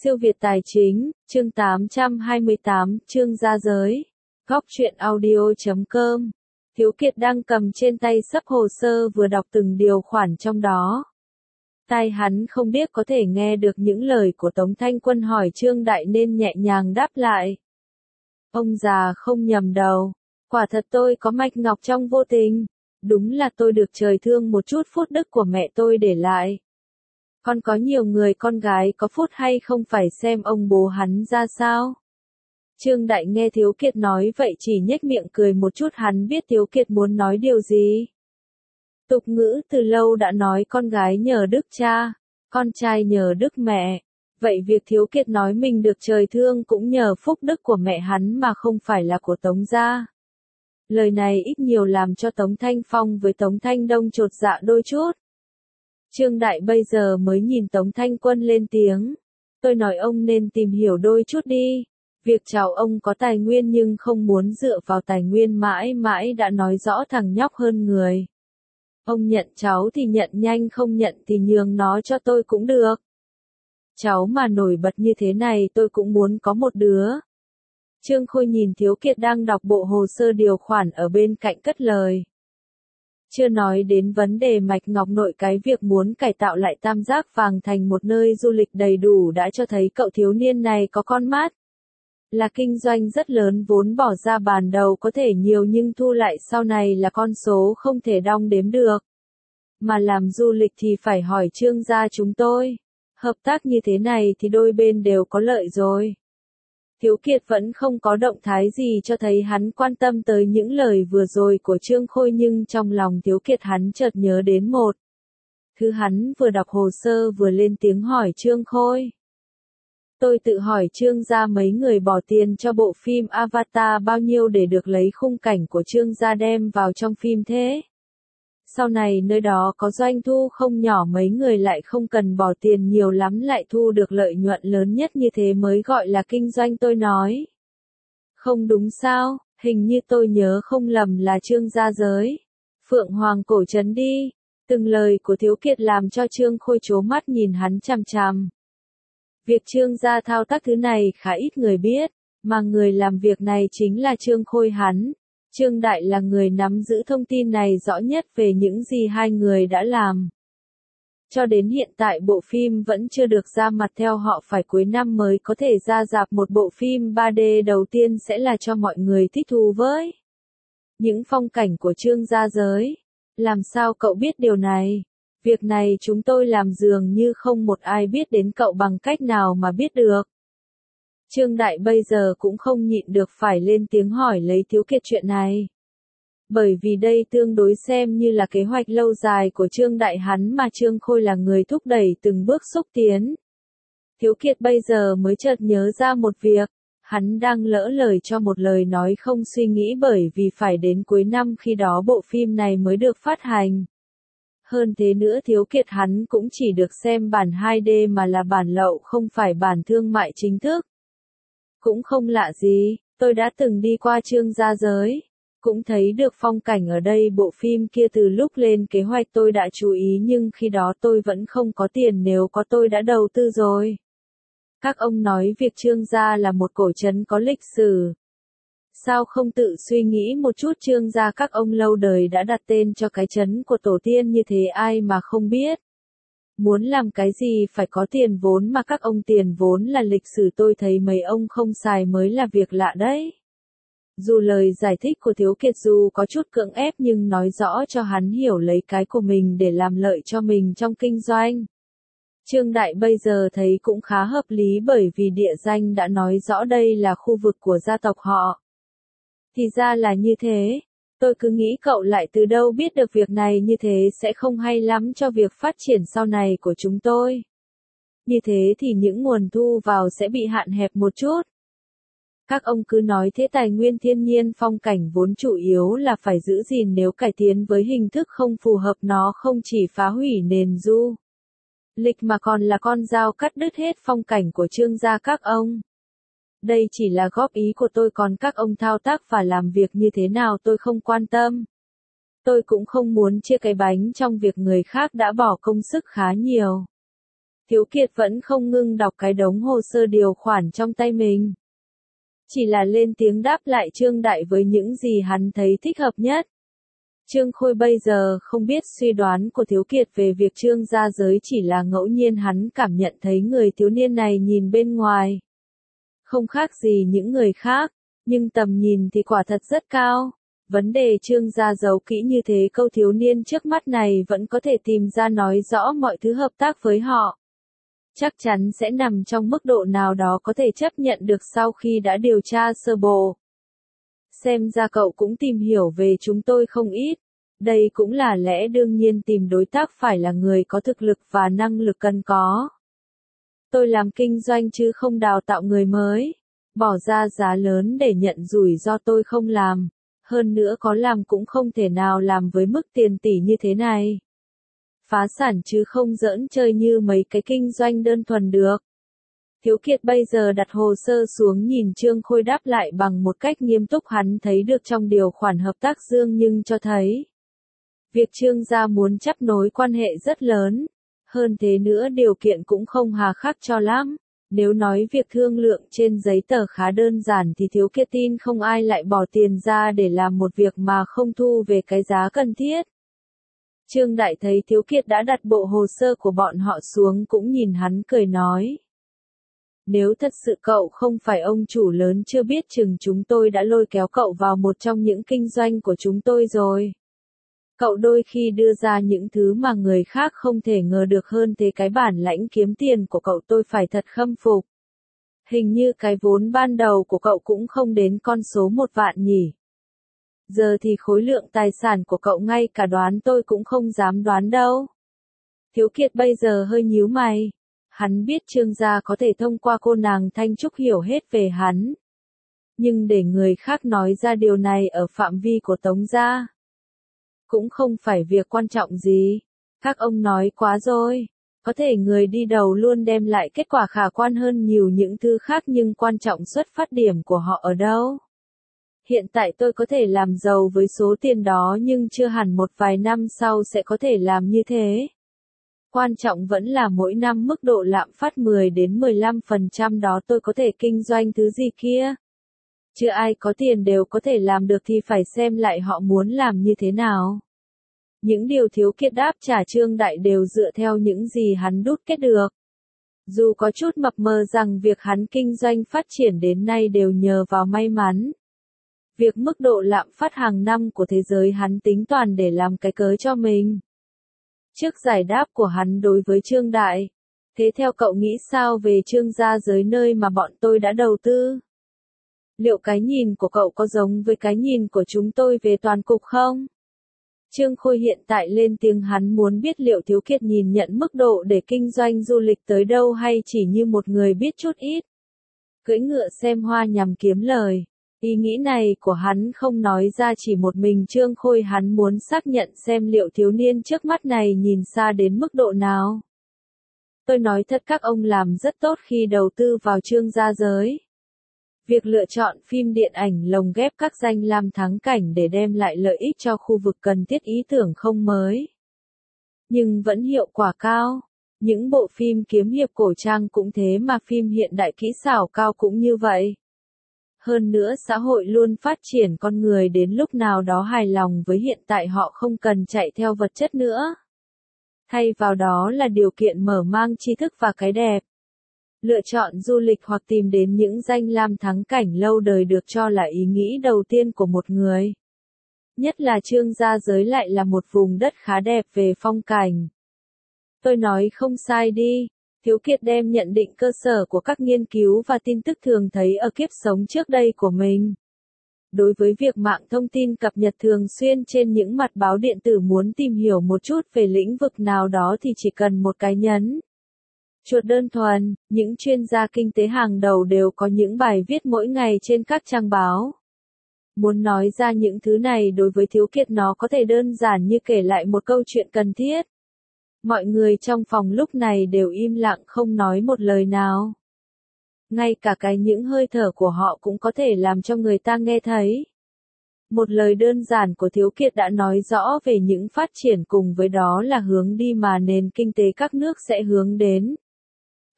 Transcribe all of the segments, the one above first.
Siêu Việt Tài Chính, chương 828, chương ra giới. Góc truyện audio.com. Thiếu Kiệt đang cầm trên tay xấp hồ sơ vừa đọc từng điều khoản trong đó. Tai hắn không biết có thể nghe được những lời của Tống Thanh Quân hỏi Trương Đại nên nhẹ nhàng đáp lại. Ông già không nhầm đâu. Quả thật tôi có mạch ngọc trong vô tình. Đúng là tôi được trời thương một chút phúc đức của mẹ tôi để lại. Còn có nhiều người con gái có phút hay không phải xem ông bố hắn ra sao. Trương Đại nghe Thiếu Kiệt nói vậy chỉ nhếch miệng cười một chút, hắn biết Thiếu Kiệt muốn nói điều gì. Tục ngữ từ lâu đã nói con gái nhờ đức cha, con trai nhờ đức mẹ. Vậy việc Thiếu Kiệt nói mình được trời thương cũng nhờ phúc đức của mẹ hắn mà không phải là của Tống gia. Lời này ít nhiều làm cho Tống Thanh Phong với Tống Thanh Đông chột dạ đôi chút. Trương Đại bây giờ mới nhìn Tống Thanh Quân lên tiếng. Tôi nói ông nên tìm hiểu đôi chút đi. Việc cháu ông có tài nguyên nhưng không muốn dựa vào tài nguyên mãi mãi đã nói rõ thằng nhóc hơn người. Ông nhận cháu thì nhận nhanh, không nhận thì nhường nó cho tôi cũng được. Cháu mà nổi bật như thế này tôi cũng muốn có một đứa. Trương Khôi nhìn Thiếu Kiệt đang đọc bộ hồ sơ điều khoản ở bên cạnh cất lời. Chưa nói đến vấn đề mạch ngọc nội, cái việc muốn cải tạo lại Tam Giác Vàng thành một nơi du lịch đầy đủ đã cho thấy cậu thiếu niên này có con mắt. Là kinh doanh rất lớn, vốn bỏ ra ban đầu có thể nhiều nhưng thu lại sau này là con số không thể đong đếm được. Mà làm du lịch thì phải hỏi Trương gia chúng tôi. Hợp tác như thế này thì đôi bên đều có lợi rồi. Thiếu Kiệt vẫn không có động thái gì cho thấy hắn quan tâm tới những lời vừa rồi của Trương Khôi, nhưng trong lòng Thiếu Kiệt hắn chợt nhớ đến một thứ. Hắn vừa đọc hồ sơ vừa lên tiếng hỏi Trương Khôi. Tôi tự hỏi Trương gia mấy người bỏ tiền cho bộ phim Avatar bao nhiêu để được lấy khung cảnh của Trương gia đem vào trong phim thế? Sau này nơi đó có doanh thu không nhỏ, mấy người lại không cần bỏ tiền nhiều lắm lại thu được lợi nhuận lớn nhất như thế mới gọi là kinh doanh, tôi nói. Không đúng sao, hình như tôi nhớ không lầm là Trương gia giới. Phượng Hoàng cổ trấn đi. Từng lời của Thiếu Kiệt làm cho Trương Khôi trố mắt nhìn hắn chằm chằm. Việc Trương gia thao tác thứ này khá ít người biết, mà người làm việc này chính là Trương Khôi hắn. Trương Đại là người nắm giữ thông tin này rõ nhất về những gì hai người đã làm. Cho đến hiện tại bộ phim vẫn chưa được ra mặt, theo họ phải cuối năm mới có thể ra rạp. Một bộ phim 3D đầu tiên sẽ là cho mọi người thích thú với những phong cảnh của Trương gia giới. Làm sao cậu biết điều này? Việc này chúng tôi làm dường như không một ai biết đến, cậu bằng cách nào mà biết được? Trương Đại bây giờ cũng không nhịn được phải lên tiếng hỏi lấy Thiếu Kiệt chuyện này. Bởi vì đây tương đối xem như là kế hoạch lâu dài của Trương Đại hắn, mà Trương Khôi là người thúc đẩy từng bước xúc tiến. Thiếu Kiệt bây giờ mới chợt nhớ ra một việc. Hắn đang lỡ lời cho một lời nói không suy nghĩ, bởi vì phải đến cuối năm khi đó bộ phim này mới được phát hành. Hơn thế nữa, Thiếu Kiệt hắn cũng chỉ được xem bản 2D mà là bản lậu, không phải bản thương mại chính thức. Cũng không lạ gì, tôi đã từng đi qua Trương gia giới, cũng thấy được phong cảnh ở đây. Bộ phim kia từ lúc lên kế hoạch tôi đã chú ý, nhưng khi đó tôi vẫn không có tiền, nếu có tôi đã đầu tư rồi. Các ông nói việc Trương gia là một cổ trấn có lịch sử. Sao không tự suy nghĩ một chút, Trương gia các ông lâu đời đã đặt tên cho cái trấn của tổ tiên như thế, ai mà không biết. Muốn làm cái gì phải có tiền vốn, mà các ông tiền vốn là lịch sử, tôi thấy mấy ông không xài mới là việc lạ đấy. Dù lời giải thích của Thiếu Kiệt dù có chút cưỡng ép nhưng nói rõ cho hắn hiểu lấy cái của mình để làm lợi cho mình trong kinh doanh. Trương Đại bây giờ thấy cũng khá hợp lý, bởi vì địa danh đã nói rõ đây là khu vực của gia tộc họ. Thì ra là như thế. Tôi cứ nghĩ cậu lại từ đâu biết được việc này, như thế sẽ không hay lắm cho việc phát triển sau này của chúng tôi. Như thế thì những nguồn thu vào sẽ bị hạn hẹp một chút. Các ông cứ nói thế, tài nguyên thiên nhiên phong cảnh vốn chủ yếu là phải giữ gìn, nếu cải tiến với hình thức không phù hợp nó không chỉ phá hủy nền du lịch mà còn là con dao cắt đứt hết phong cảnh của Trương gia các ông. Đây chỉ là góp ý của tôi, còn các ông thao tác và làm việc như thế nào tôi không quan tâm. Tôi cũng không muốn chia cái bánh trong việc người khác đã bỏ công sức khá nhiều. Thiếu Kiệt vẫn không ngưng đọc cái đống hồ sơ điều khoản trong tay mình. Chỉ là lên tiếng đáp lại Trương Đại với những gì hắn thấy thích hợp nhất. Trương Khôi bây giờ không biết suy đoán của Thiếu Kiệt về việc Trương gia giới chỉ là ngẫu nhiên, hắn cảm nhận thấy người thiếu niên này nhìn bên ngoài không khác gì những người khác, nhưng tầm nhìn thì quả thật rất cao. Vấn đề Trương gia giấu kỹ như thế, câu thiếu niên trước mắt này vẫn có thể tìm ra nói rõ mọi thứ hợp tác với họ. Chắc chắn sẽ nằm trong mức độ nào đó có thể chấp nhận được sau khi đã điều tra sơ bộ. Xem ra cậu cũng tìm hiểu về chúng tôi không ít. Đây cũng là lẽ đương nhiên, tìm đối tác phải là người có thực lực và năng lực cần có. Tôi làm kinh doanh chứ không đào tạo người mới. Bỏ ra giá lớn để nhận rủi ro tôi không làm. Hơn nữa có làm cũng không thể nào làm với mức tiền tỷ như thế này. Phá sản chứ không giỡn chơi như mấy cái kinh doanh đơn thuần được. Thiếu Kiệt bây giờ đặt hồ sơ xuống nhìn Trương Khôi đáp lại bằng một cách nghiêm túc. Hắn thấy được trong điều khoản hợp tác dương nhưng cho thấy việc Trương gia muốn chấp nối quan hệ rất lớn. Hơn thế nữa điều kiện cũng không hà khắc cho lắm. Nếu nói việc thương lượng trên giấy tờ khá đơn giản thì Thiếu Kiệt tin không ai lại bỏ tiền ra để làm một việc mà không thu về cái giá cần thiết. Trương Đại thấy Thiếu Kiệt đã đặt bộ hồ sơ của bọn họ xuống cũng nhìn hắn cười nói. Nếu thật sự cậu không phải ông chủ lớn, chưa biết chừng chúng tôi đã lôi kéo cậu vào một trong những kinh doanh của chúng tôi rồi. Cậu đôi khi đưa ra những thứ mà người khác không thể ngờ được, hơn thế cái bản lãnh kiếm tiền của cậu tôi phải thật khâm phục. Hình như cái vốn ban đầu của cậu cũng không đến con số 1 vạn nhỉ. Giờ thì khối lượng tài sản của cậu ngay cả đoán tôi cũng không dám đoán đâu. Thiếu Kiệt bây giờ hơi nhíu mày. Hắn biết Trương gia có thể thông qua cô nàng Thanh Trúc hiểu hết về hắn. Nhưng để người khác nói ra điều này ở phạm vi của Tống gia cũng không phải việc quan trọng gì. Các ông nói quá rồi. Có thể người đi đầu luôn đem lại kết quả khả quan hơn nhiều những thứ khác, nhưng quan trọng xuất phát điểm của họ ở đâu? Hiện tại tôi có thể làm giàu với số tiền đó nhưng chưa hẳn một vài năm sau sẽ có thể làm như thế. Quan trọng vẫn là mỗi năm mức độ lạm phát 10 đến 15% đó tôi có thể kinh doanh thứ gì kia. Chứ ai có tiền đều có thể làm được thì phải xem lại họ muốn làm như thế nào. Những điều Thiếu Kiệt đáp trả Trương Đại đều dựa theo những gì hắn đúc kết được. Dù có chút mập mờ rằng việc hắn kinh doanh phát triển đến nay đều nhờ vào may mắn. Việc mức độ lạm phát hàng năm của thế giới hắn tính toàn để làm cái cớ cho mình. Trước giải đáp của hắn đối với Trương Đại, thế theo cậu nghĩ sao về Trương gia giới nơi mà bọn tôi đã đầu tư? Liệu cái nhìn của cậu có giống với cái nhìn của chúng tôi về toàn cục không? Trương Khôi hiện tại lên tiếng, hắn muốn biết liệu Thiếu Kiệt nhìn nhận mức độ để kinh doanh du lịch tới đâu hay chỉ như một người biết chút ít. Cưỡi ngựa xem hoa nhằm kiếm lời. Ý nghĩ này của hắn không nói ra chỉ một mình Trương Khôi, hắn muốn xác nhận xem liệu thiếu niên trước mắt này nhìn xa đến mức độ nào. Tôi nói thật các ông làm rất tốt khi đầu tư vào Trương gia giới. Việc lựa chọn phim điện ảnh lồng ghép các danh lam thắng cảnh để đem lại lợi ích cho khu vực cần thiết ý tưởng không mới, nhưng vẫn hiệu quả cao. Những bộ phim kiếm hiệp cổ trang cũng thế mà phim hiện đại kỹ xảo cao cũng như vậy. Hơn nữa xã hội luôn phát triển, con người đến lúc nào đó hài lòng với hiện tại, họ không cần chạy theo vật chất nữa. Thay vào đó là điều kiện mở mang tri thức và cái đẹp. Lựa chọn du lịch hoặc tìm đến những danh lam thắng cảnh lâu đời được cho là ý nghĩ đầu tiên của một người. Nhất là Trương gia giới lại là một vùng đất khá đẹp về phong cảnh. Tôi nói không sai đi. Thiếu Kiệt đem nhận định cơ sở của các nghiên cứu và tin tức thường thấy ở kiếp sống trước đây của mình. Đối với việc mạng thông tin cập nhật thường xuyên trên những mặt báo điện tử, muốn tìm hiểu một chút về lĩnh vực nào đó thì chỉ cần một cái nhấn chuột đơn thuần. Những chuyên gia kinh tế hàng đầu đều có những bài viết mỗi ngày trên các trang báo. Muốn nói ra những thứ này đối với Thiếu Kiệt nó có thể đơn giản như kể lại một câu chuyện cần thiết. Mọi người trong phòng lúc này đều im lặng không nói một lời nào. Ngay cả những hơi thở của họ cũng có thể làm cho người ta nghe thấy. Một lời đơn giản của Thiếu Kiệt đã nói rõ về những phát triển cùng với đó là hướng đi mà nền kinh tế các nước sẽ hướng đến.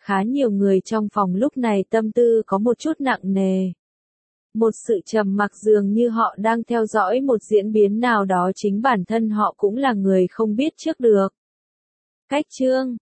Khá nhiều người trong phòng lúc này tâm tư có một chút nặng nề. Một sự trầm mặc dường như họ đang theo dõi một diễn biến nào đó, chính bản thân họ cũng là người không biết trước được. Cách chương